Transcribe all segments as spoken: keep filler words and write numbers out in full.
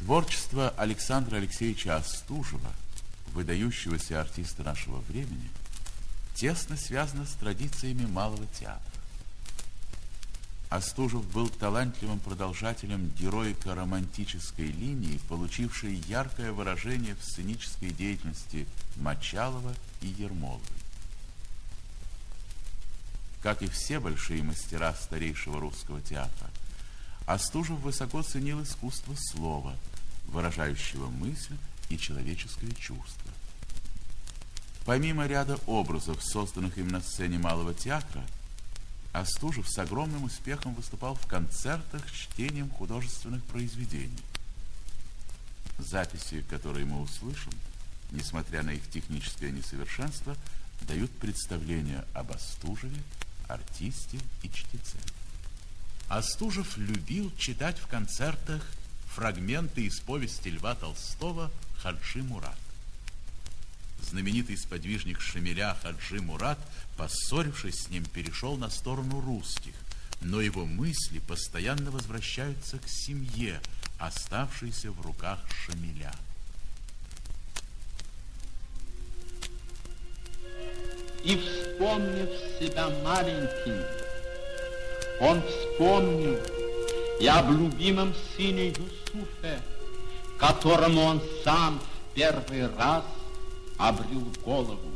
Творчество Александра Алексеевича Остужева, выдающегося артиста нашего времени, тесно связано с традициями малого театра. Остужев был талантливым продолжателем героико-романтической линии, получившей яркое выражение в сценической деятельности Мочалова и Ермоловой. Как и все большие мастера старейшего русского театра, Остужев высоко ценил искусство слова, выражающего мысль и человеческое чувство. Помимо ряда образов, созданных им на сцене малого театра, Остужев с огромным успехом выступал в концертах с чтением художественных произведений. Записи, которые мы услышим, несмотря на их техническое несовершенство, дают представление об Остужеве, артисте и чтеце. Остужев любил читать в концертах фрагменты из повести Льва Толстого «Хаджи Мурат». Знаменитый сподвижник Шамиля Хаджи Мурат, поссорившись с ним, перешел на сторону русских, но его мысли постоянно возвращаются к семье, оставшейся в руках Шамиля. И, вспомнив себя маленьким, он вспомнил и об любимом сыне Юсуфе, которому он сам в первый раз обрел голову.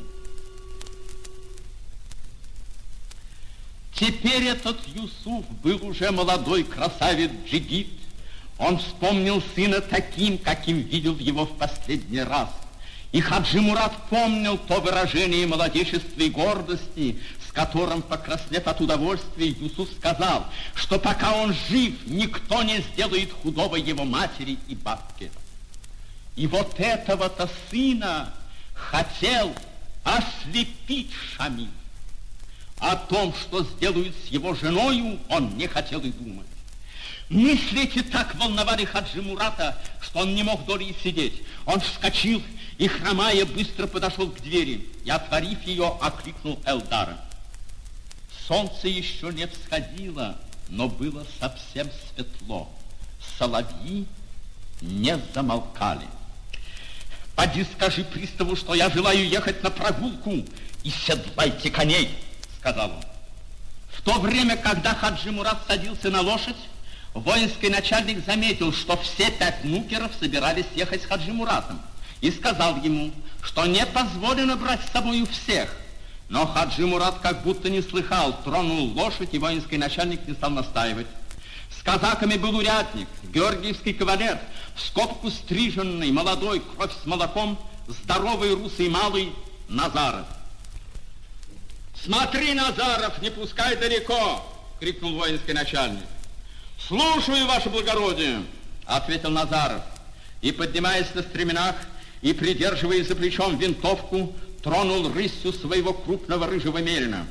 Теперь этот Юсуф был уже молодой красавец Джигит. Он вспомнил сына таким, каким видел его в последний раз. И Хаджи Мурат помнил то выражение молодечества и гордости, с которым, покраснев от удовольствия, Юсуф сказал, что пока он жив, никто не сделает худого его матери и бабке. И вот этого-то сына хотел ослепить Шамиль. О том, что сделают с его женою, он не хотел и думать. Мысли эти так волновали Хаджи Мурата, что он не мог долей сидеть. Он вскочил и, хромая, быстро подошел к двери и, отворив ее, окликнул Элдара. Солнце еще не всходило, но было совсем светло. Соловьи не замолкали. «Поди скажи приставу, что я желаю ехать на прогулку, и седлайте коней», — сказал он. В то время, когда Хаджи Мурат садился на лошадь, воинский начальник заметил, что все пять нукеров собирались ехать с Хаджи Муратом, и сказал ему, что не позволено брать с собою всех. Но Хаджи Мурат как будто не слыхал, тронул лошадь, и воинский начальник не стал настаивать. С казаками был урядник, георгиевский кавалер, в скобку стриженный, молодой, кровь с молоком, здоровый, русый, малый Назаров. «Смотри, Назаров, не пускай далеко!» — крикнул воинский начальник. «Слушаю, ваше благородие!» — ответил Назаров. И, поднимаясь на стременах и придерживая за плечом винтовку, тронул рысью своего крупного рыжего мерина.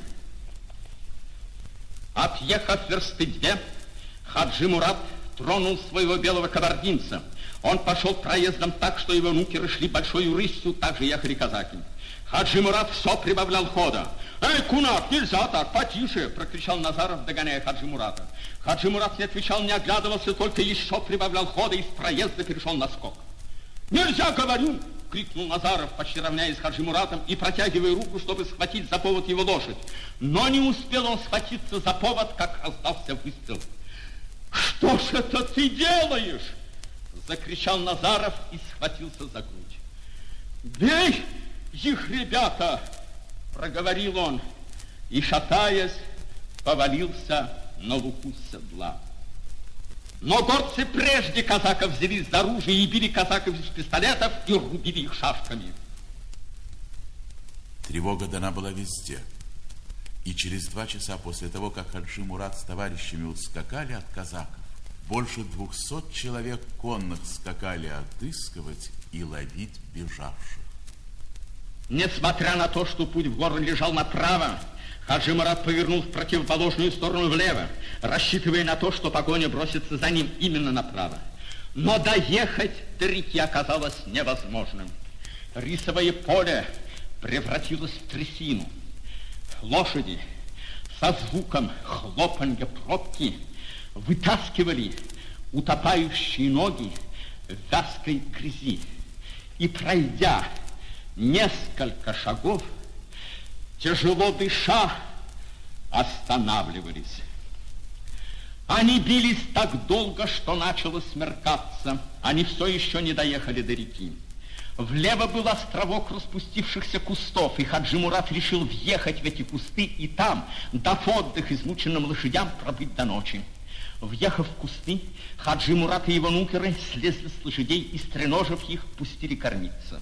Отъехав версты две, Хаджи Мурат тронул своего белого кабардинца. Он пошел проездом так, что его нукеры шли большой рысью, так же ехали казаки. Хаджи Мурат все прибавлял хода. «Эй, кунак, нельзя так, потише!» — прокричал Назаров, догоняя Хаджи Мурата. Хаджи Мурат не отвечал, не оглядывался, только еще прибавлял хода и с проезда перешел на скок. «Нельзя, говорю!» — крикнул Назаров, почти равняясь с Хаджи Муратом и протягивая руку, чтобы схватить за повод его лошадь. Но не успел он схватиться за повод, как раздался выстрел. «Что ж это ты делаешь?» — закричал Назаров и схватился за грудь. «Бей их, ребята!» — проговорил он и, шатаясь, повалился на луку седла. Но горцы прежде казаков взялись за оружие и били казаков из пистолетов и рубили их шашками. Тревога дана была везде. И через два часа после того, как Хаджи Мурат с товарищами ускакали от казаков, больше двухсот человек конных скакали отыскивать и ловить бежавших. Несмотря на то, что путь в горы лежал направо, Хаджи Мурат повернул в противоположную сторону влево, рассчитывая на то, что погоня бросится за ним именно направо. Но доехать до реки оказалось невозможным. Рисовое поле превратилось в трясину. Лошади со звуком хлопанья пробки вытаскивали утопающие ноги, в вязкой грязи и, пройдя несколько шагов, тяжело дыша, останавливались. Они бились так долго, что начало смеркаться. Они все еще не доехали до реки. Влево был островок распустившихся кустов, и Хаджи Мурат решил въехать в эти кусты и там, дав отдых измученным лошадям, пробыть до ночи. Въехав в кусты, Хаджи Мурат и его нукеры слезли с лошадей и, стреножив их, пустили кормиться.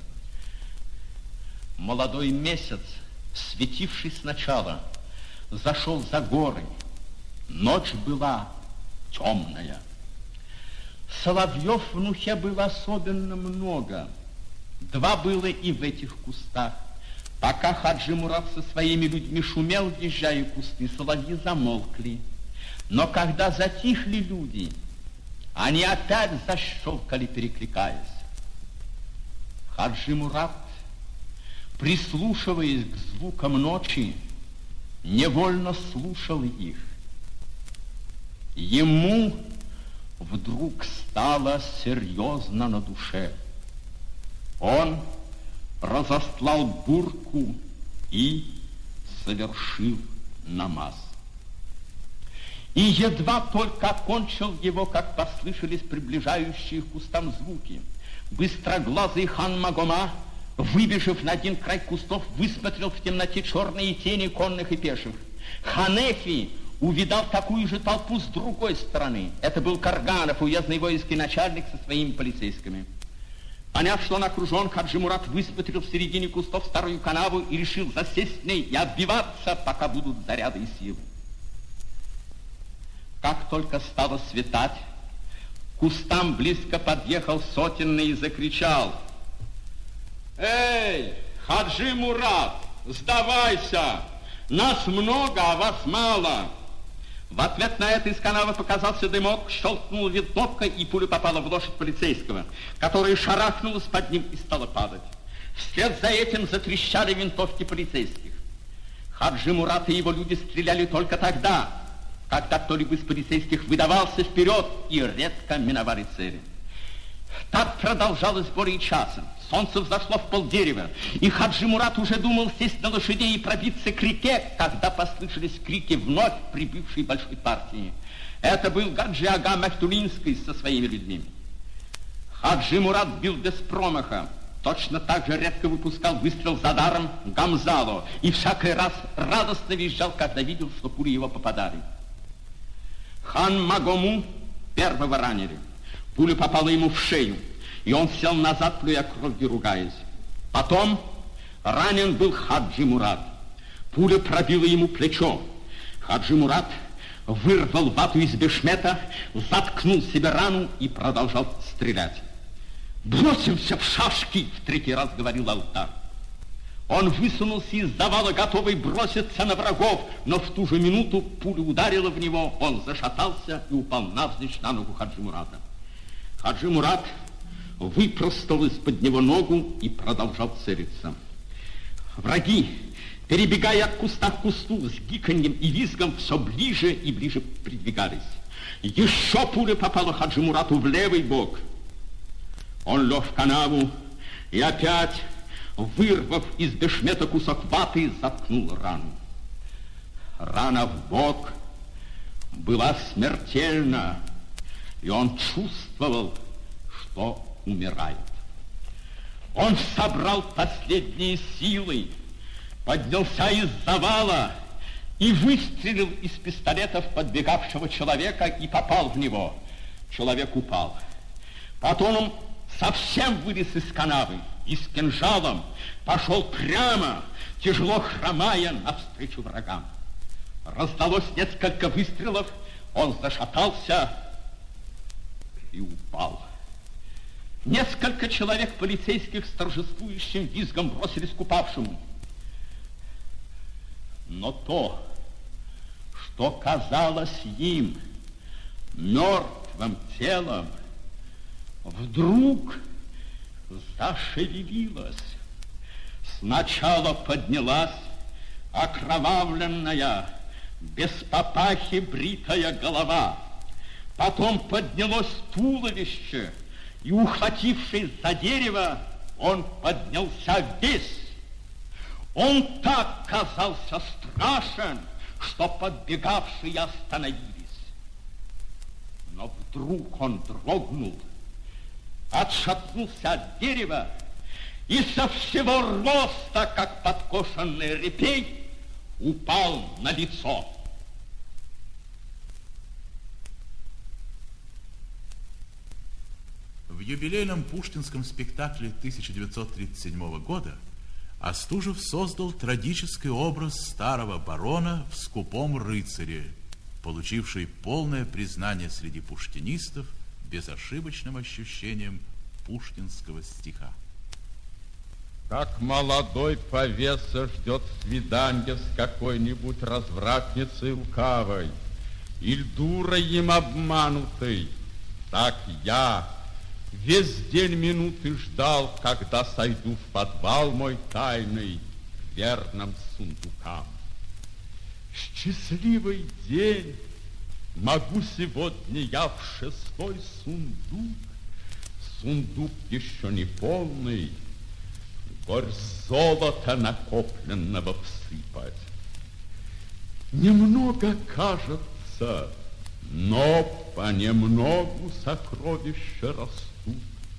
Молодой месяц, светивший сначала, зашел за горы. Ночь была темная. Соловьев в Нухе было особенно много. Два было и в этих кустах. Пока Хаджи Мурат со своими людьми шумел, въезжая в кусты, соловьи замолкли. Но когда затихли люди, они опять защелкали, перекликаясь. Хаджи Мурат, прислушиваясь к звукам ночи, невольно слушал их. Ему вдруг стало серьезно на душе. Он разостлал бурку и совершил намаз. И едва только окончил его, как послышались приближающие к кустам звуки. Быстроглазый хан Магома, выбежав на один край кустов, высмотрел в темноте черные тени конных и пеших. Ханефи увидал такую же толпу с другой стороны. Это был Карганов, уездный воинский начальник со своими полицейскими. Поняв, что он окружен, Хаджи Мурат высмотрел в середине кустов старую канаву и решил засесть в ней и отбиваться, пока будут заряды и силы. Как только стало светать, к кустам близко подъехал сотенный и закричал: «Эй, Хаджи Мурат, сдавайся! Нас много, а вас мало!» В ответ на это из канавы показался дымок, щелкнула винтовка, и пуля попала в лошадь полицейского, которая шарахнулась под ним и стала падать. Вслед за этим затрещали винтовки полицейских. Хаджи Мурат и его люди стреляли только тогда, когда кто-либо из полицейских выдавался вперед и редко миновали цели. Так продолжалось более часа. Солнце взошло в полдерева, и Хаджи Мурат уже думал сесть на лошадей и пробиться к реке, когда послышались крики вновь прибывшей большой партии. Это был Гаджи Ага Махтулинский со своими людьми. Хаджи Мурат бил без промаха, точно так же редко выпускал выстрел за даром Гамзало, и всякий раз радостно визжал, когда видел, что пули его попадали. Хан Магому первого ранили. Пуля попала ему в шею, и он сел назад, плюя кровью, ругаясь. Потом ранен был Хаджи Мурат. Пуля пробила ему плечо. Хаджи Мурат вырвал вату из бешмета, заткнул себе рану и продолжал стрелять. «Бросимся в шашки!» — в третий раз говорил Алтар. Он высунулся из завала, готовый броситься на врагов, но в ту же минуту пуля ударила в него, он зашатался и упал навзничь на ногу Хаджи Мурата. Хаджи Мурат выпростал из-под него ногу и продолжал целиться. Враги, перебегая от куста к кусту, с гиканьем и визгом все ближе и ближе придвигались. Еще пуля попала Хаджи Мурату в левый бок. Он лег в канаву и опять, вырвав из бешмета кусок ваты, заткнул рану. Рана в бок была смертельна, и он чувствовал, что умирает. Он собрал последние силы, поднялся из завала и выстрелил из пистолета в подбегавшего человека и попал в него. Человек упал. Потом он совсем вылез из канавы и с кинжалом пошел прямо, тяжело хромая, навстречу врагам. Раздалось несколько выстрелов, он зашатался и упал. Несколько человек полицейских с торжествующим визгом бросились к упавшему. Но то, что казалось им мертвым телом, вдруг зашевелилось. Сначала поднялась окровавленная, без папахи бритая голова. Потом поднялось туловище, и, ухватившись за дерево, он поднялся весь. Он так казался страшен, что подбегавшие остановились. Но вдруг он дрогнул, отшатнулся от дерева и со всего роста, как подкошенный репей, упал на лицо. В юбилейном пушкинском спектакле тысяча девятьсот тридцать седьмого года Остужев создал трагический образ старого барона в «Скупом рыцаре», получивший полное признание среди пушкинистов безошибочным ощущением пушкинского стиха. Как молодой повеса ждет свидания с какой-нибудь развратницей лукавой или дурой им обманутой, так я весь день минуты ждал, когда сойду в подвал мой тайный к верным сундукам. Счастливый день! Могу сегодня я в шестой сундук, сундук еще не полный, горсть золота накопленного всыпать. Немного кажется, но понемногу сокровища растут.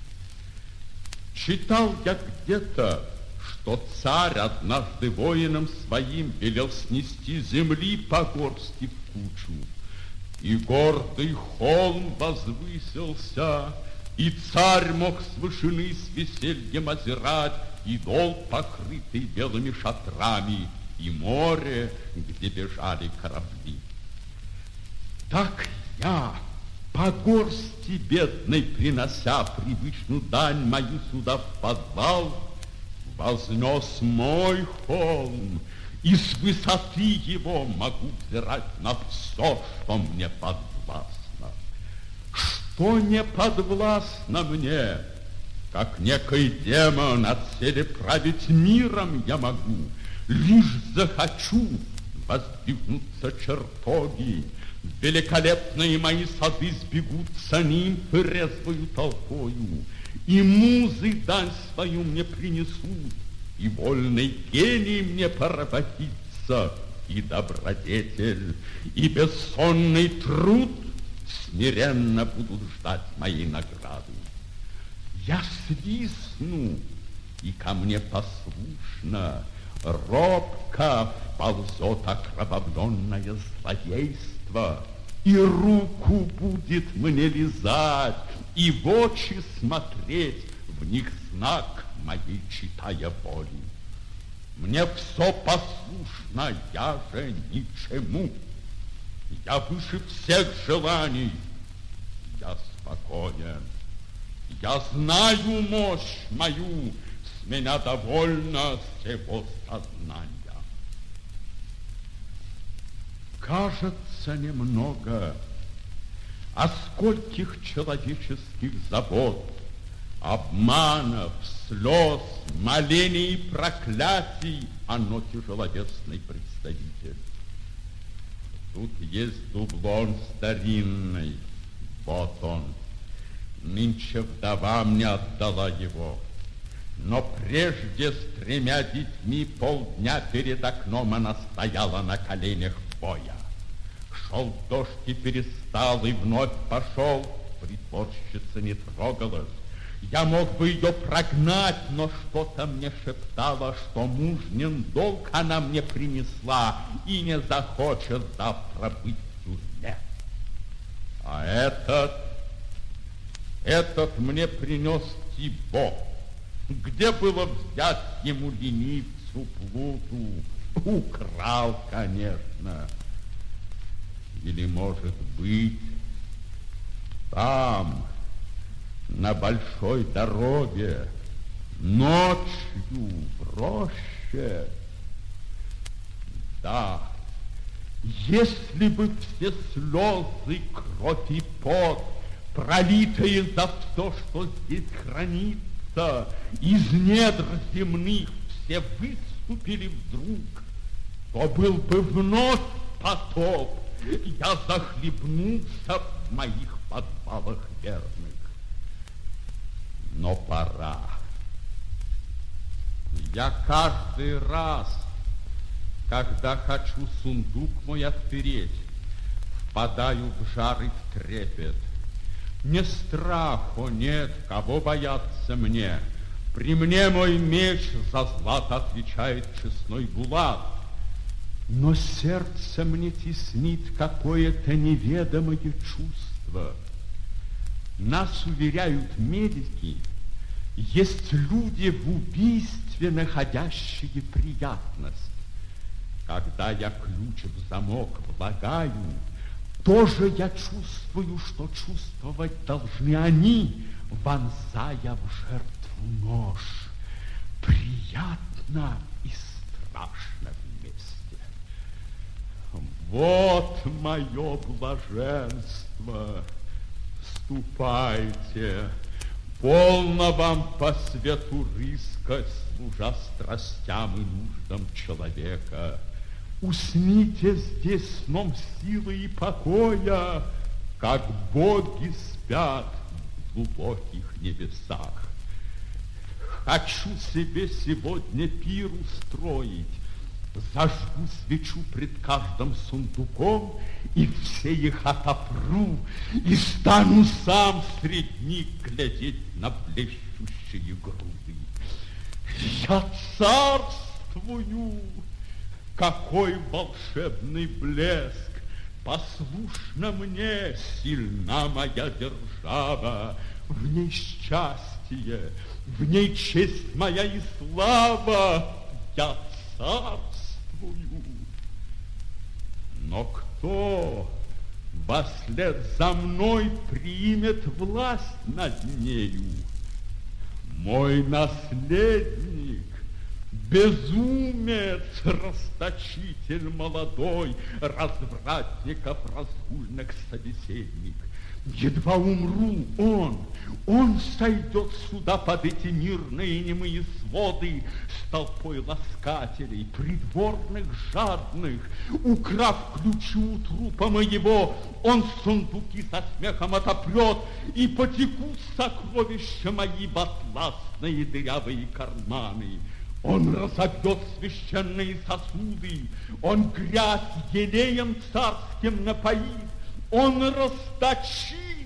Читал я где-то, что царь однажды воинам своим велел снести земли по горсти в кучу. И гордый холм возвысился, и царь мог с вышины с весельем озирать и дол, покрытый белыми шатрами, и море, где бежали корабли. Так я, по горсти бедной принося привычную дань мою сюда в подвал, вознес мой холм, и с высоты его могу взирать на все, что мне подвластно. Что не подвластно мне, как некий демон отселе править миром я могу, лишь захочу воздвигнуться чертоги, великолепные мои сады сбегутся нимфы резвою толпою, и музы дань свою мне принесут, и вольный гений мне поработится, и добродетель, и бессонный труд смиренно будут ждать моей награды. Я свистну, и ко мне послушно, робко ползет окровавленное злодейство, и руку будет мне лизать, и в очи смотреть, в них знак моей читая воли. Мне все послушно, я же ничему. Я выше всех желаний, я спокоен. Я знаю мощь мою, с меня довольно всего сознания. Кажется немного, а скольких человеческих забот, обманов, слез, молений и проклятий оно тяжеловесный представитель. Тут есть дублон старинный, вот он. Нынче вдова мне отдала его, но прежде с тремя детьми полдня перед окном она стояла на коленях боя. Шел дождь и перестал, и вновь пошел, притворщица не трогалась. Я мог бы ее прогнать, но что-то мне шептало, что мужнин долг она мне принесла и не захочет завтра быть в тюрьме. А этот, этот мне принес Тибо. Где было взять ему ленивцу плуту? Украл, конечно. Или, может быть, там, на большой дороге, ночью в роще. Да, если бы все слезы, кровь и пот, пролитые за то, что здесь хранится, из недр земных все выступили вдруг, то был бы вновь потоп, я захлебнулся в моих подвалах верных. Но пора. Я каждый раз, когда хочу сундук мой отпереть, впадаю в жар и в трепет. Не страх, о нет, кого бояться мне. При мне мой меч за злато отвечает честной булат. Но сердце мне теснит какое-то неведомое чувство. Нас уверяют медики, есть люди в убийстве, находящие приятность. Когда я ключ в замок влагаю, тоже я чувствую, что чувствовать должны они, вонзая в жертву нож. Приятно и страшно вместе. Вот мое блаженство. Ступайте, полно вам по свету рыскать, служа страстям и нуждам человека. Усните здесь сном силы и покоя, как боги спят в глубоких небесах. Хочу себе сегодня пир устроить, зажгу свечу пред каждым сундуком, и все их отопру, и стану сам средь них глядеть на блещущие груды. Я царствую! Какой волшебный блеск! Послушна мне, сильна моя держава, в ней счастье, в ней честь моя и слава. Я царствую. Но кто вслед за мной примет власть над нею? Мой наследник, безумец, расточитель молодой, развратников разгульных собеседник. Едва умру, он, он сойдет сюда под эти мирные немые своды с толпой ласкателей, придворных жадных. Украв ключи у трупа моего, он сундуки со смехом отопрет, и потекут сокровища мои в атласные дырявые карманы. Он разобьет священные сосуды, он грязь елеем царским напоит, он расточит.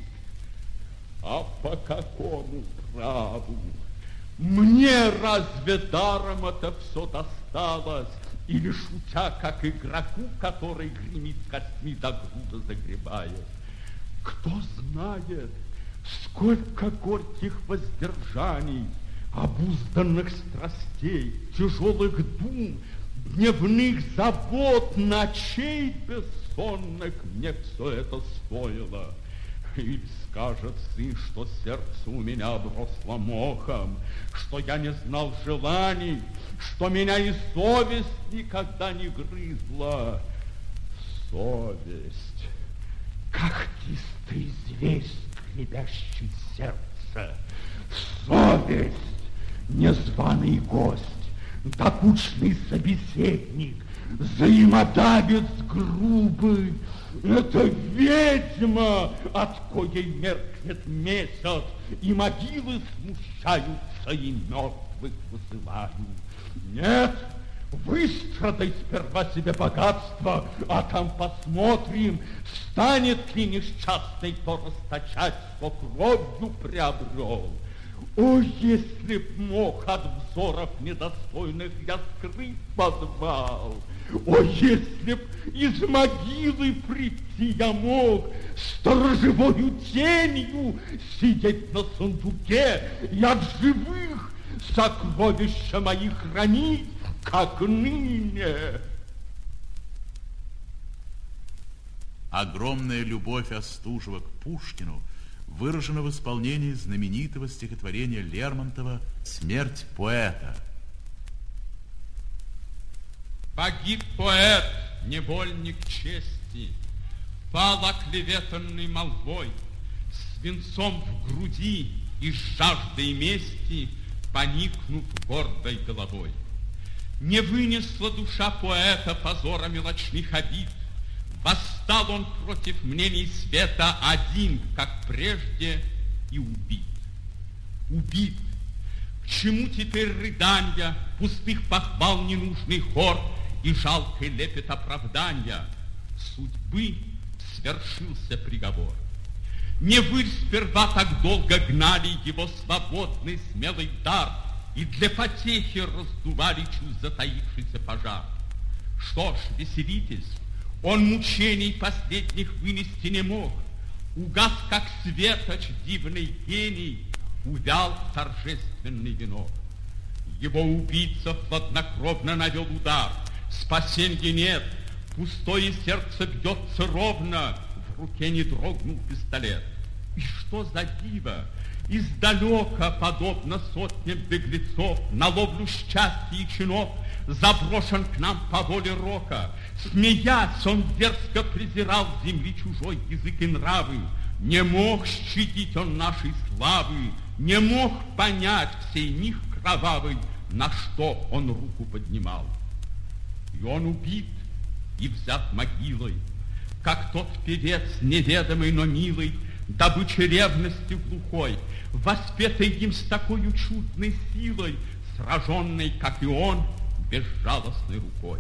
А по какому праву? Мне разве даром это все досталось? Или шутя, как игроку, который гремит костьми до груда загребает? Кто знает, сколько горьких воздержаний, обузданных страстей, тяжелых дум, дневных забот, ночей бессонных мне все это стоило. Или скажет сын, что сердце у меня обросло мохом, что я не знал желаний, что меня и совесть никогда не грызла. Совесть, когтистый зверь, скребящий сердце. Совесть, незваный гость, докучный собеседник, взаимодавец грубый. Это ведьма, от коей меркнет месяц, и могилы смущаются, и мертвых вызывают. Нет, выстрадай сперва себе богатство, а там посмотрим, станет ли несчастный то расточать, что кровью приобрел. О, если б мог от взоров недостойных я скрыть подвал! О, если б из могилы прийти я мог, сторожевою тенью сидеть на сундуке и от живых сокровища мои хранить, как ныне! Огромная любовь Остужева к Пушкину выражена в исполнении знаменитого стихотворения Лермонтова «Смерть поэта». Погиб поэт, невольник чести, пал оклеветанный молвой, свинцом в груди и с жаждой мести поникнув гордой головой. Не вынесла душа поэта позора мелочных обид, восстал он против мнений света один, как прежде, и убит. убит. К чему теперь рыдания, пустых похвал ненужный хор и жалкий лепет оправдания? Судьбы свершился приговор. Не вы сперва так долго гнали его свободный смелый дар и для потехи раздували чуть затаившийся пожар. Что ж, веселитесь, он мучений последних вынести не мог. Угас, как светоч, дивный гений, увял торжественный венок. Его убийца хладнокровно навел удар. Спасенья нет, пустое сердце бьется ровно, в руке не дрогнул пистолет. И что за диво! Издалека, подобно сотням беглецов, на ловлю счастья и чинов, заброшен к нам по воле рока. Смеясь, он дерзко презирал земли чужой язык и нравы. Не мог щадить он нашей славы, не мог понять сей миг кровавый, на что он руку поднимал. И он убит и взят могилой, как тот певец, неведомый, но милый, добыча ревности глухой, воспетой им с такой чудной силой, сраженной, как и он, безжалостной рукой.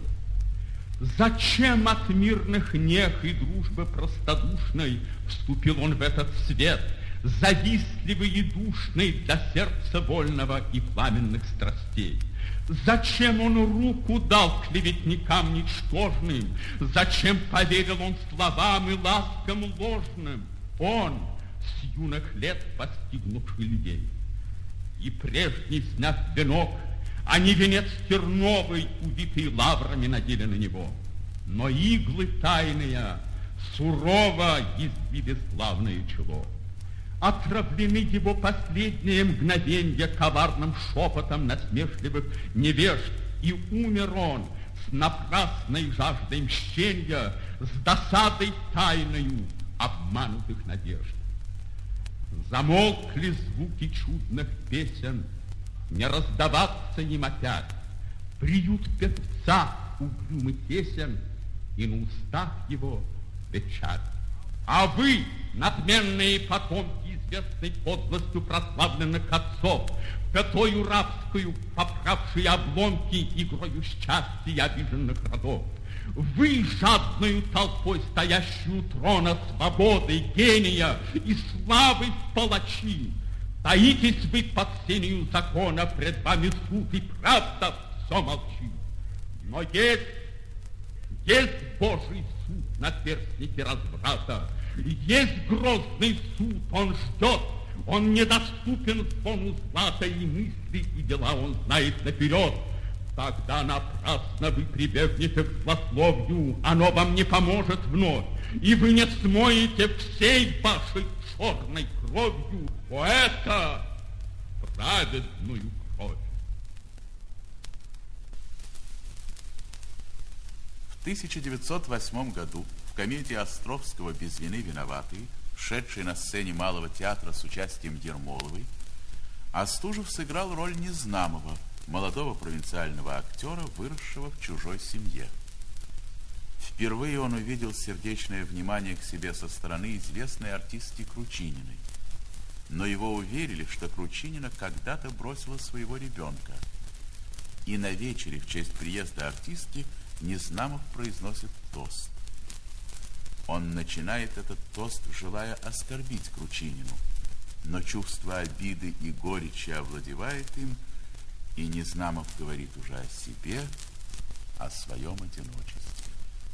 Зачем от мирных нех и дружбы простодушной вступил он в этот свет, завистливый и душный для сердца вольного и пламенных страстей? Зачем он руку дал клеветникам ничтожным? Зачем поверил он словам и ласкам ложным? Он, с юных лет постигнувший людей. И прежний, сняв венок, а не венец терновый, увитый лаврами, надели на него. Но иглы тайные сурово избили славное чело. Отравлены его последние мгновенья коварным шепотом насмешливых невежд, и умер он с напрасной жаждой мщенья, с досадой тайною обманутых надежд. Замолкли звуки чудных песен, не раздаваться им опять. Приют певца угрюмый тесен, и на устах его печаль. А вы, надменные потомки известной подлостью прославленных отцов, пятою рабскую поправшие обломки игрою счастья обиженных родов, вы, жадную толпой стоящую трона свободы, гения и славы палачи, таитесь вы под сенью закона, пред вами суд и правда все молчит. Но есть, есть Божий суд на перстнике разврата, есть грозный суд, он ждет, он недоступен звону злата, и мысли, и дела он знает наперед. Тогда напрасно вы прибегнете к злословию, оно вам не поможет вновь, и вы не смоете всей вашей черной кровью поэта праведную кровь. В тысяча девятьсот восьмом году в комедии Островского «Без вины виноватые», шедшей на сцене Малого театра с участием Ермоловой, Остужев сыграл роль Незнамова, молодого провинциального актера, выросшего в чужой семье. Впервые он увидел сердечное внимание к себе со стороны известной артистки Кручининой. Но его уверили, что Кручинина когда-то бросила своего ребенка. И на вечере в честь приезда артистки Незнамов произносит тост. Он начинает этот тост, желая оскорбить Кручинину, но чувство обиды и горечи овладевает им, и Незнамов говорит уже о себе, о своем одиночестве.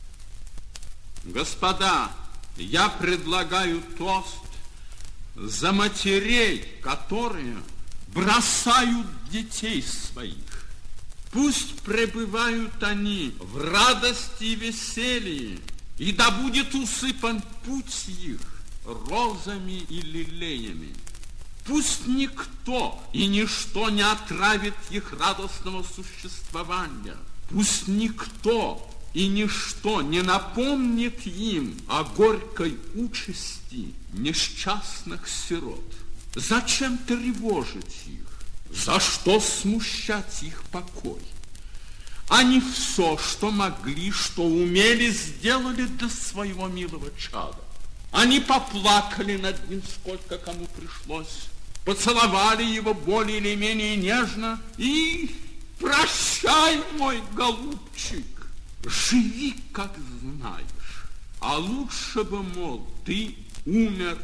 Господа, я предлагаю тост за матерей, которые бросают детей своих. Пусть пребывают они в радости и веселье, и да будет усыпан путь их розами и лилеями. Пусть никто и ничто не отравит их радостного существования. Пусть никто и ничто не напомнит им о горькой участи несчастных сирот. Зачем тревожить их? За что смущать их покой? Они все, что могли, что умели, сделали для своего милого чада. Они поплакали над ним, сколько кому пришлось. поцеловали его более или менее нежно и прощай, мой голубчик, живи, как знаешь, а лучше бы, мол, ты умер.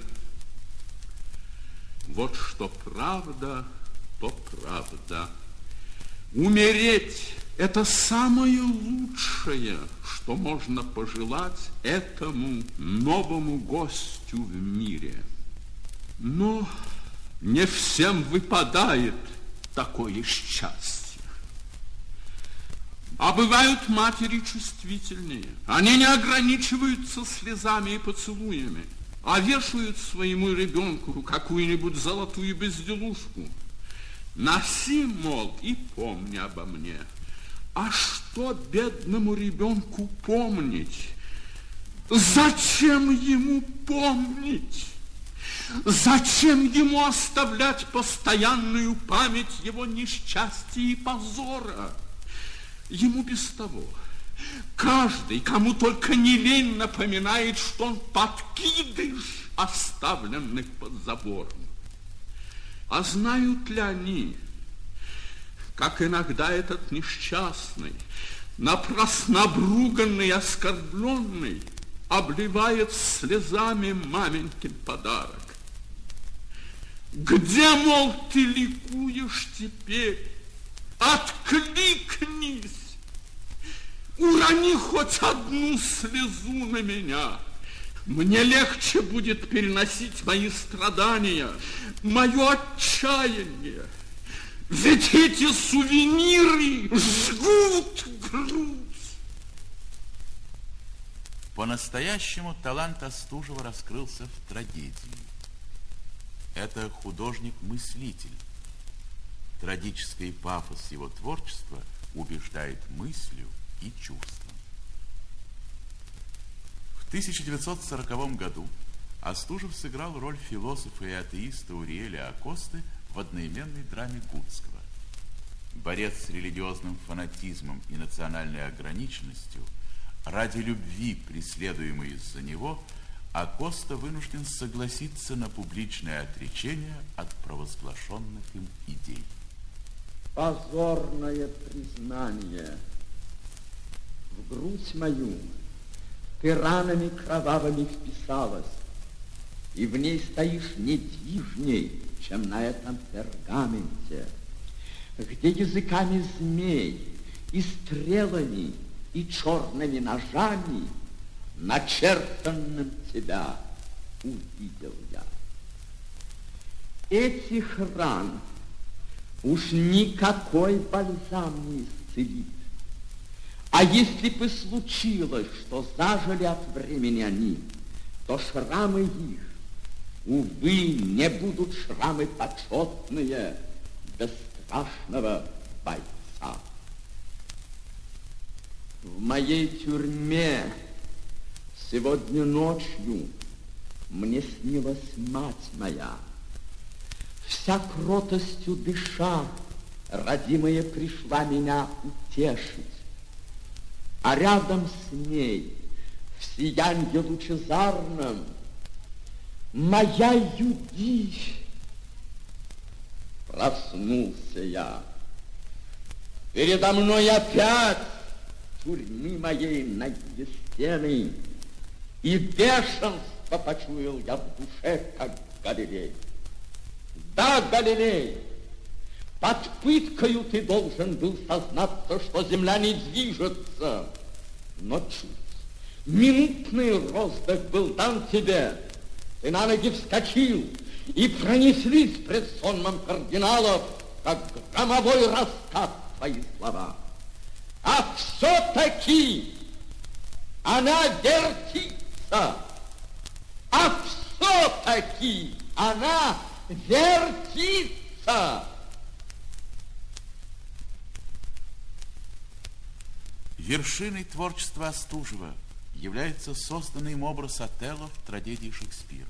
Вот что правда, то правда. Умереть – это самое лучшее, что можно пожелать этому новому гостю в мире. Но не всем выпадает такое счастье. А бывают матери чувствительнее. Они не ограничиваются слезами и поцелуями, а вешают своему ребенку какую-нибудь золотую безделушку. Носи, мол, и помни обо мне. А что бедному ребенку помнить? Зачем ему помнить? Зачем ему оставлять постоянную память его несчастья и позора? Ему без того каждый, кому только не лень, напоминает, что он подкидыш, оставленных под забором. А знают ли они, как иногда этот несчастный, напрасно обруганный и оскорбленный, обливает слезами маменькин подарок? Где, мол, ты ликуешь теперь? Откликнись! Урони хоть одну слезу на меня. Мне легче будет переносить мои страдания, мое отчаяние. Ведь эти сувениры жгут грудь. По-настоящему талант Остужева раскрылся в трагедии. Это художник-мыслитель. Трагический пафос его творчества убеждает мыслью и чувством. В тысяча девятьсот сороковом году Остужев сыграл роль философа и атеиста Уриэля Акосты в одноименной драме Гутского. Борец с религиозным фанатизмом и национальной ограниченностью, ради любви, преследуемой из-за него, Акоста вынужден согласиться на публичное отречение от провозглашенных им идей. Позорное признание. В грудь мою ты ранами кровавыми вписалась, и в ней стоишь недвижней, чем на этом пергаменте, где языками змей и стрелами и черными ножами начертанным тебя увидел я. Этих ран уж никакой бальзам не исцелит. А если бы случилось, что зажили от времени они, то шрамы их, увы, не будут шрамы почетные бесстрашного бойца. В моей тюрьме сегодня ночью мне снилась мать моя. Вся кротостью дыша, родимая пришла меня утешить. А рядом с ней, в сиянье лучезарном, моя Юдивь. Проснулся я. Передо мной опять тюрьмы моей ноги стены, и бешенство почуял я в душе, как Галилей. Да, Галилей, под пыткою ты должен был сознаться, что земля не движется. Но чуть, минутный роздых был дан тебе. Ты на ноги вскочил, и пронеслись пред сонмом кардиналов, как громовой раскат твои слова. А все-таки она вертится, а все-таки она вертится. Вершиной творчества Остужева является созданный им образ Отелло в трагедии Шекспира.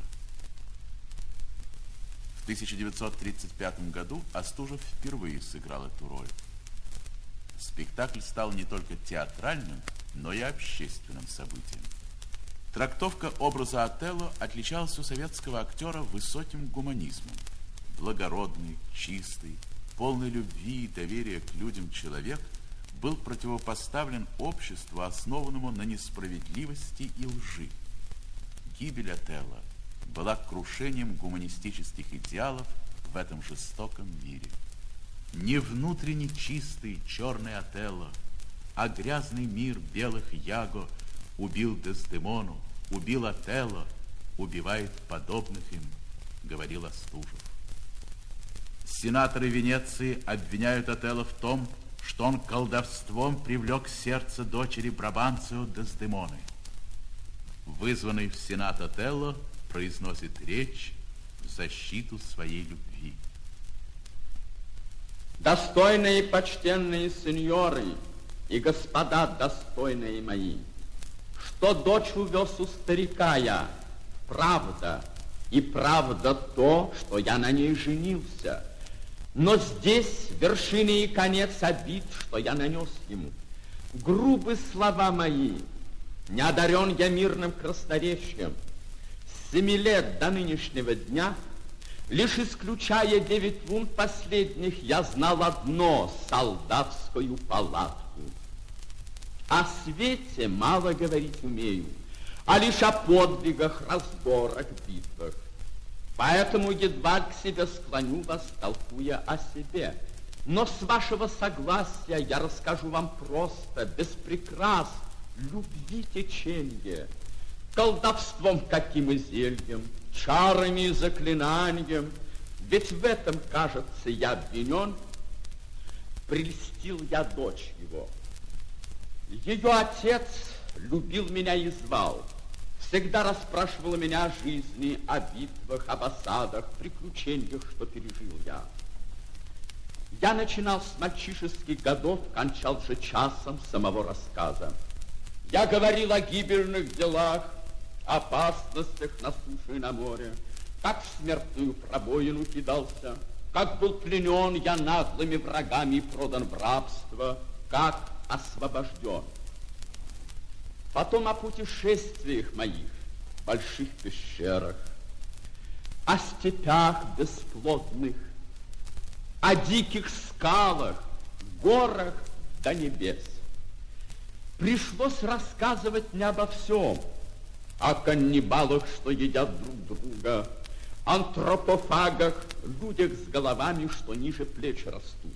В тысяча девятьсот тридцать пятом году Остужев впервые сыграл эту роль. Спектакль стал не только театральным, но и общественным событием. Трактовка образа Отелло отличалась у советского актера высоким гуманизмом. благородный, чистый, полный любви и доверия к людям человек был противопоставлен обществу, основанному на несправедливости и лжи. Гибель Отелло была крушением гуманистических идеалов в этом жестоком мире. Не внутренне чистый черный Отелло, а грязный мир белых Яго убил Дездемону, убил Отелло, убивает подобных им, говорил Остужев. Сенаторы Венеции обвиняют Отелло в том, что он колдовством привлек сердце дочери Брабанцио Дездемоны. Вызванный в Сенат Отелло произносит речь в защиту своей любви. Достойные и почтенные сеньоры и господа достойные мои, что дочь увез у старика я, правда, и правда то, что я на ней женился. Но здесь вершина и конец обид, что я нанес ему. Грубы слова мои, не одарен я мирным красноречием. С семи лет до нынешнего дня, лишь исключая девять лун последних, я знал одно — солдатскую палатку. О свете мало говорить умею, а лишь о подвигах, разборах, битвах. Поэтому едва к себе склоню вас, толкуя о себе. Но с вашего согласия я расскажу вам просто, без прикрас, любви теченье, колдовством каким и зельем, чарами и заклинанием. Ведь в этом, кажется, я обвинен. Прельстил я дочь его. Ее отец любил меня и звал. Всегда расспрашивала меня о жизни, о битвах, об осадах, приключениях, что пережил я. Я начинал с мальчишеских годов, кончал же часом самого рассказа. Я говорил о гибельных делах, опасностях на суше и на море, как в смертную пробоину кидался, как был пленен я наглыми врагами и продан в рабство, как освобожден. Потом о путешествиях моих, в больших пещерах, о степях бесплодных, о диких скалах, горах до небес. Пришлось рассказывать не обо всем, о каннибалах, что едят друг друга, антропофагах, людях с головами, что ниже плеч растут.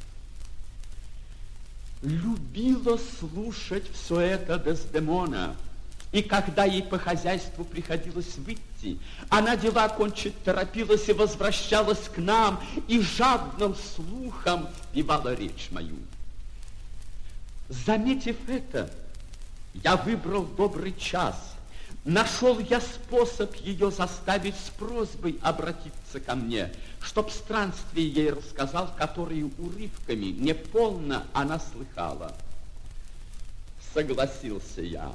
Любила слушать все это Дездемона, и когда ей по хозяйству приходилось выйти, она дела кончить торопилась и возвращалась к нам, и жадным слухом впивала речь мою. Заметив это, я выбрал добрый час. Нашел я способ ее заставить с просьбой обратиться ко мне, чтоб странствие ей рассказал, которые урывками, неполно она слыхала. Согласился я.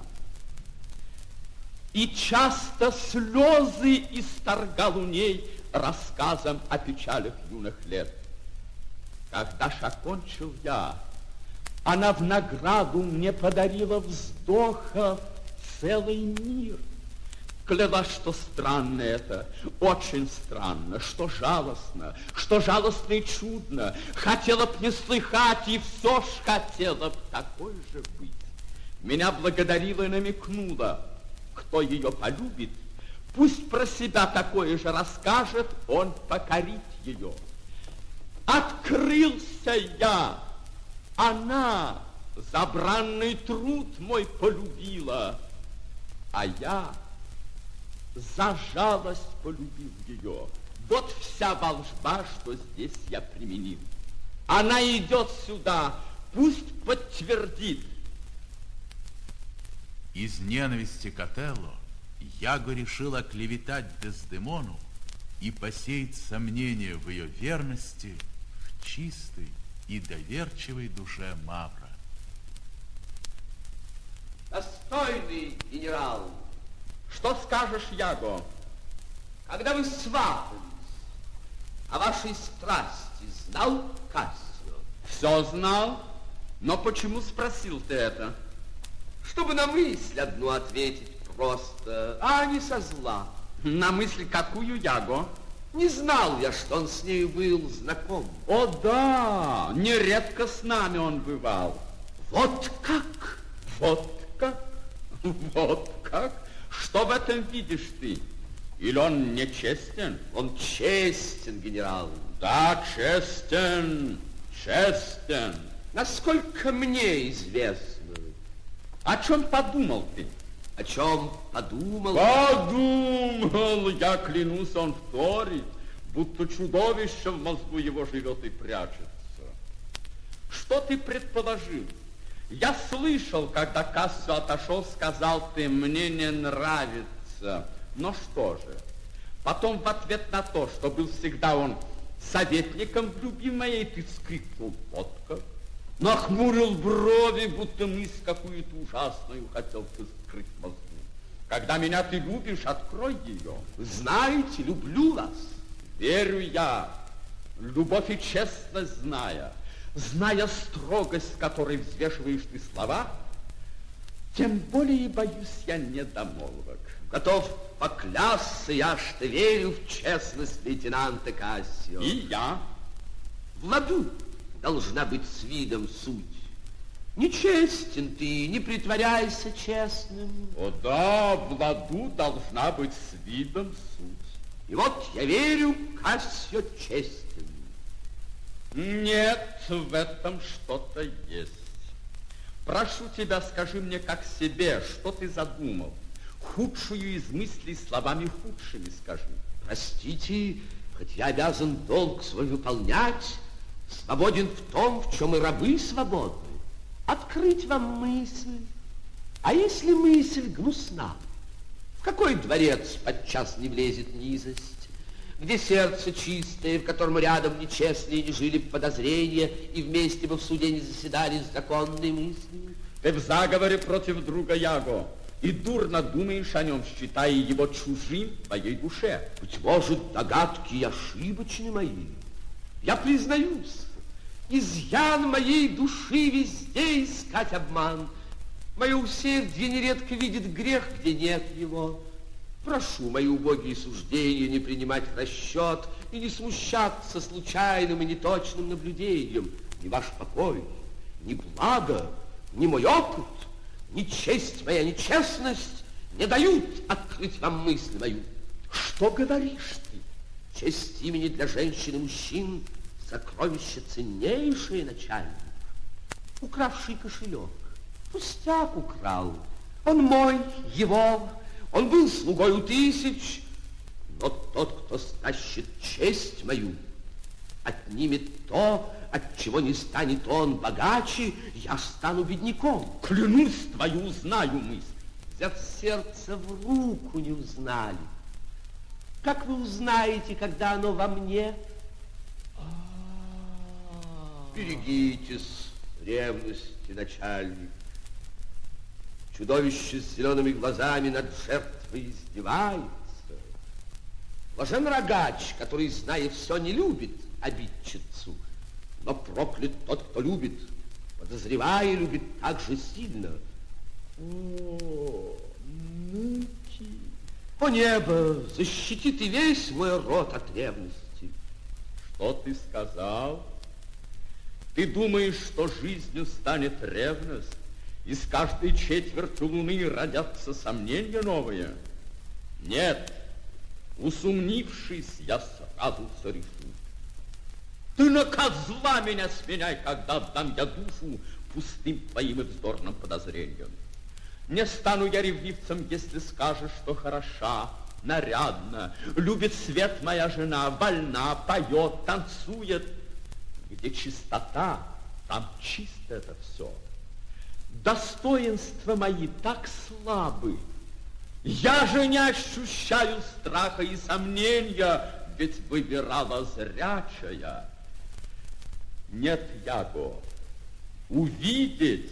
И часто слезы исторгал у ней рассказом о печалях юных лет. Когда ж окончил я, она в награду мне подарила вздохов целый мир. Клялась, что странно это, очень странно, что жалостно, что жалостно и чудно. Хотела б не слыхать, и все ж хотела б такой же быть. Меня благодарила и намекнула, кто ее полюбит, пусть про себя такое же расскажет, он покорит ее. Открылся я, она за бранный труд мой полюбила, а я за жалость полюбил ее. Вот вся волжба, что здесь я применил. Она идет сюда, пусть подтвердит. Из ненависти к Отелло Яго решил оклеветать Дездемону и посеять сомнения в ее верности в чистой и доверчивой душе Мавра. Достойный генерал, что скажешь, Яго, когда вы сватались, о вашей страсти знал Кассио? Все знал, но почему спросил ты это? Чтобы на мысль одну ответить просто, а не со зла. На мысль какую, Яго? Не знал я, что он с нею был знаком. О, да, нередко с нами он бывал. Вот как? Вот как? Вот как? Что в этом видишь ты? Или он нечестен? Он честен, генерал. Да, честен, честен. Насколько мне известно. О чем подумал ты? О чем подумал? Подумал, я клянусь, он вторит, будто чудовище в мозгу его живет и прячется. Что ты предположил? Я слышал, когда Кассио отошел, сказал ты, мне не нравится. Но что же? Потом в ответ на то, что был всегда он советником в любви моей, ты вскрикнул, вот как. Нахмурил брови, будто мысль какую-то ужасную хотел ты скрыть в мозгу. Когда меня ты любишь, открой ее. Знаете, люблю вас. Верю я, любовь и честность зная, зная строгость, с которой взвешиваешь ты слова, тем более боюсь я недомолвок. Готов поклясться я, что верю в честность лейтенанта Кассио. И я. В ладу должна быть с видом суть. Нечестен ты, не притворяйся честным. О да, в ладу должна быть с видом суть. И вот я верю, Кассио честен. Нет, в этом что-то есть. Прошу тебя, скажи мне как себе, что ты задумал. Худшую из мыслей словами худшими скажи. Простите, хоть я обязан долг свой выполнять, свободен в том, в чем и рабы свободны. Открыть вам мысль. А если мысль гнусна? В какой дворец подчас не влезет низость? Где сердце чистое, в котором рядом нечестные не жили б подозрения, и вместе бы в суде не заседали законные мысли? Ты в заговоре против друга Яго, и дурно думаешь о нем, считая его чужим в твоей душе. Быть может, догадки и ошибочны мои. Я признаюсь, изъян моей души везде искать обман. Мое усердие нередко видит грех, где нет его. Прошу мои убогие суждения не принимать в расчет и не смущаться случайным и неточным наблюдением. Ни ваш покой, ни благо, ни мой опыт, ни честь моя, ни честность не дают открыть вам мысль мою. Что говоришь ты? Честь имени для женщин и мужчин — сокровище ценнейшее, начальник. Укравший кошелек. Пустяк украл. Он мой, его. Он был слугой у тысяч. Но тот, кто стащит честь мою, отнимет то, от чего не станет он богаче, я стану бедняком. Клянусь, твою знаю мысль. Взяв сердце в руку, не узнали. Как вы узнаете, когда оно во мне? Берегитесь ревности, начальник. Чудовище с зелеными глазами над жертвой издевается. Блажен рогач, который, зная все, не любит обидчицу. Но проклят тот, кто любит, подозревая, любит так же сильно. О, муки! О, небо, защити ты весь мой род от ревности. Что ты сказал? Ты думаешь, что жизнью станет ревность, и с каждой четвертью луны родятся сомнения новые? Нет, усомнившись, я сразу все решу. Ты на козла меня сменяй, когда отдам я душу пустым твоим и вздорным подозрениям. Не стану я ревнивцем, если скажешь, что хороша, нарядна, любит свет моя жена, вольна, поет, танцует. Где чистота, там чисто это все. Достоинства мои так слабы. Я же не ощущаю страха и сомнения, ведь выбирала зрячая. Нет, Яго, увидеть,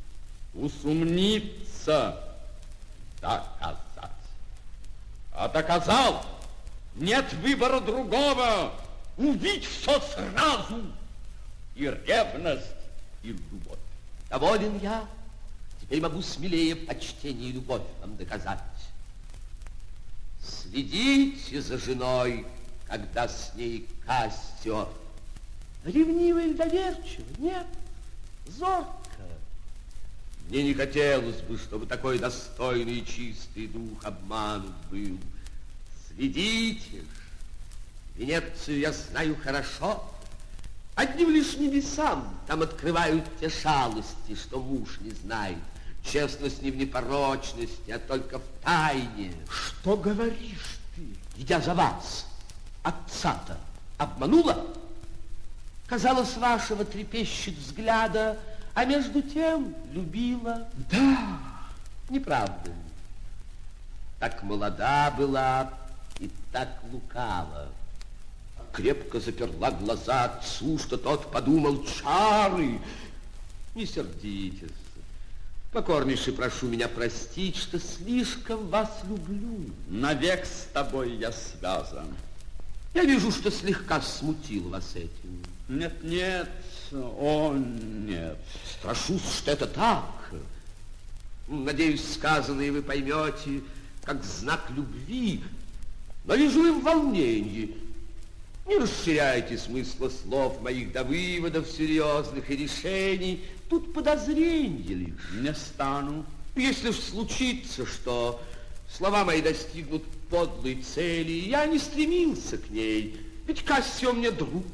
усомниться, доказать. А доказал, нет выбора другого, увидеть все сразу, и ревность, и любовь. Доволен я, теперь могу смелее почтение и любовь вам доказать. Следите за женой, когда с ней Кассио. Ревниво или доверчиво? Нет, зорко. Мне не хотелось бы, чтобы такой достойный и чистый дух обманут был. Следите ж, Венецию я знаю хорошо. Одним лишь небесам там открывают те шалости, что муж не знает. Честность не в непорочности, а только в тайне. Что говоришь ты? Идя за вас, отца-то обманула? Казалось, вашего трепещет взгляда, а между тем любила. Да. Не правда ли? Так молода была и так лукава. Крепко заперла глаза отцу, что тот подумал: чары. Не сердитесь. Покорнейше прошу меня простить, что слишком вас люблю. Навек с тобой я связан. Я вижу, что слегка смутил вас этим. Нет, нет, о, нет. Страшусь, что это так. Надеюсь, сказанное вы поймете, как знак любви. Но вижу вы в волнении. Не расширяйте смысла слов моих до выводов серьезных и решений. Тут подозренье лишь. Не стану. Если ж случится, что слова мои достигнут подлой цели, я не стремился к ней, ведь Кассио мне друг.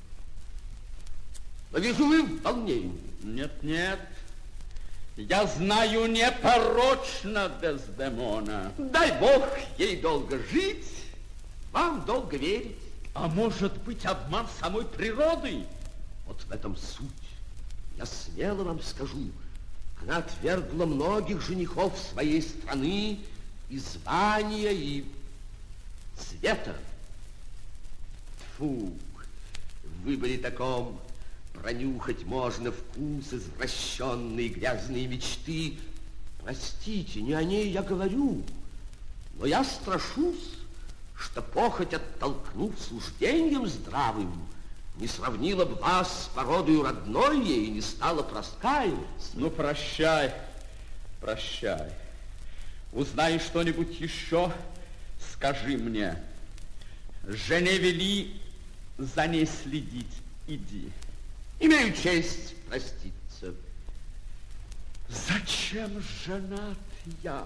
Но вижу вы в волнении. Нет, нет. Я знаю непорочно Дездемона. Дай Бог ей долго жить, вам долго верить. А может быть, обман самой природы? Вот в этом суть. Я смело вам скажу, она отвергла многих женихов своей страны и звания, и цвета. Тьфу, в выборе таком пронюхать можно вкус извращенной грязные мечты. Простите, не о ней я говорю, но я страшусь, что похоть, оттолкнув суждением здравым, не сравнила бы вас с породою родной ей и не стала проскаиваться. Ну, прощай, прощай. Узнаешь что-нибудь еще, скажи мне. Жене вели за ней следить, иди. Имею честь проститься. Зачем женат я?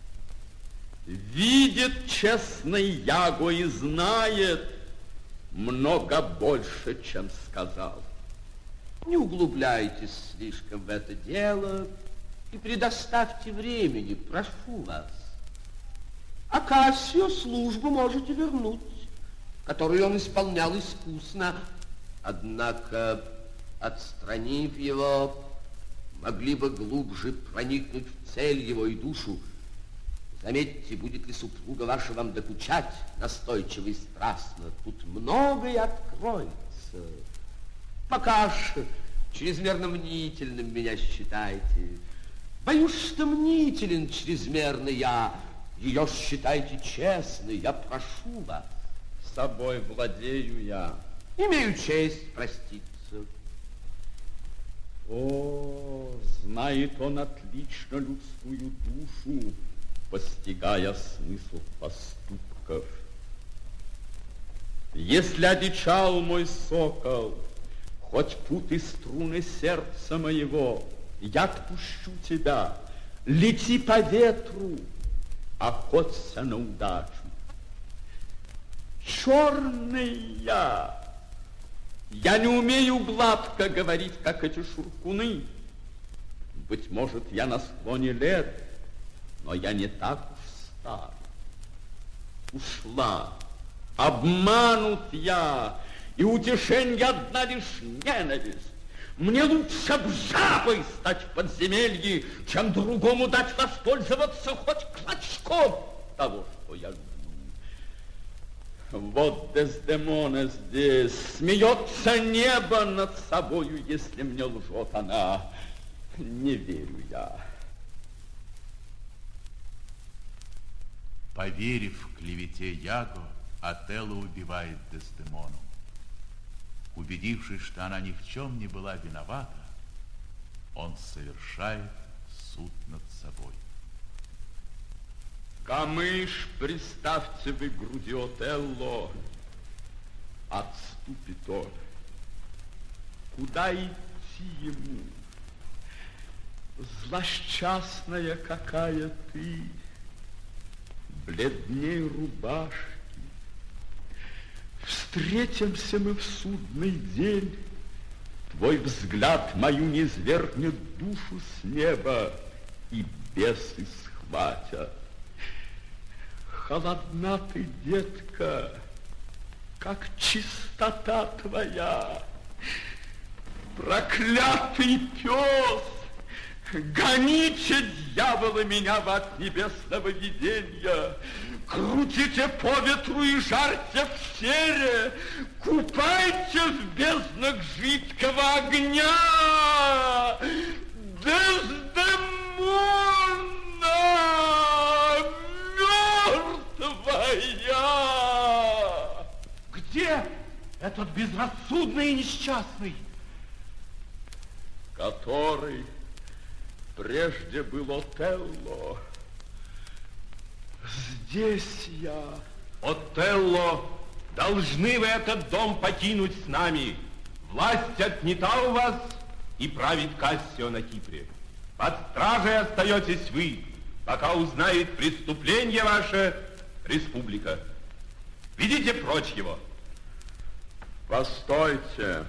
Видит честный Яго и знает много больше, чем сказал. Не углубляйтесь слишком в это дело и предоставьте времени, прошу вас. А Кассио службу можете вернуть, которую он исполнял искусно. Однако, отстранив его, могли бы глубже проникнуть в цель его и душу. Заметьте, будет ли супруга ваша вам докучать настойчиво и страстно. Тут многое откроется. Пока ж чрезмерно мнительным меня считайте. Боюсь, что мнителен чрезмерно я. Ее считайте честной, я прошу вас. Собой владею я. Имею честь проститься. О, знает он отлично людскую душу, постигая смысл поступков. Если одичал мой сокол, хоть путы струны сердца моего, я отпущу тебя, лети по ветру, охоться на удачу. Черный я, я не умею гладко говорить, как эти шуркуны. Быть может, я на склоне лет, но я не так уж стар. Ушла, обманут я, и утешенье одна лишь ненависть. Мне лучше б жабой стать в подземелье, чем другому дать воспользоваться хоть клочком того, что я люблю. Вот Дездемона здесь, смеется небо над собою, если мне лжет она. Не верю я. Поверив клевете Яго, Отелло убивает Дездемону. Убедившись, что она ни в чем не была виновата, он совершает суд над собой. Камыш приставьте вы к груди Отелло, поступит он? Куда идти ему? Злосчастная какая ты, бледней рубашки. Встретимся мы в судный день, твой взгляд мою низвергнет душу с неба, и бесы схватят. Холодна ты, детка, как чистота твоя. Проклятый пес, гоните, дьяволы, меня в ад небесного видения. Крутите по ветру и жарьте в сере, купайте в безднах жидкого огня. Дездемона, мертвая! Где этот безрассудный и несчастный? Который прежде был Отелло. Здесь я. Отелло, должны вы этот дом покинуть с нами. Власть отнята у вас, и правит Кассио на Кипре. Под стражей остаетесь вы, пока узнает преступление ваше республика. Ведите прочь его. Постойте.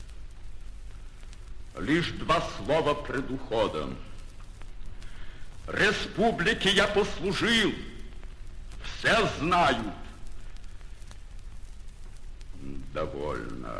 Лишь два слова пред уходом. Республике я послужил, все знают. Довольно.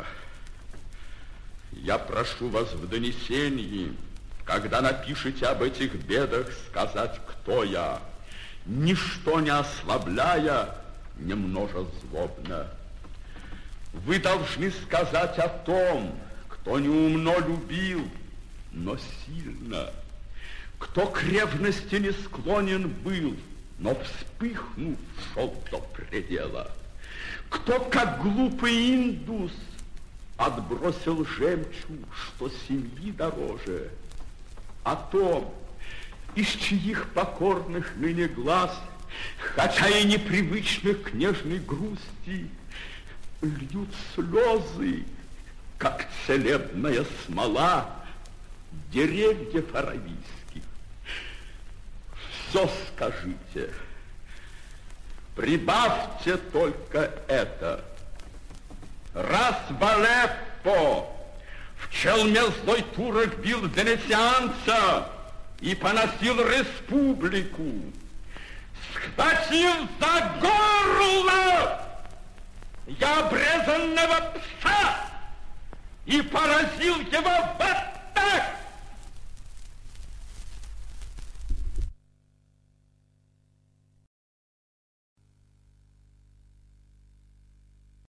Я прошу вас в донесении, когда напишете об этих бедах, сказать, кто я, ничто не ослабляя, не множа злобно. Вы должны сказать о том, кто неумно любил, но сильно, кто к ревности не склонен был, но вспыхнув, шел до предела, кто, как глупый индус, отбросил жемчуг, что семьи дороже, о том, из чьих покорных ныне глаз, хотя и непривычных к нежной грусти, льют слезы, как целебная смола деревьев аравийских. Все скажите, прибавьте только это. Раз в Алеппо в челме злой турок бил венецианца и поносил республику, схватил за горло я обрезанного пса и поразил его в ад.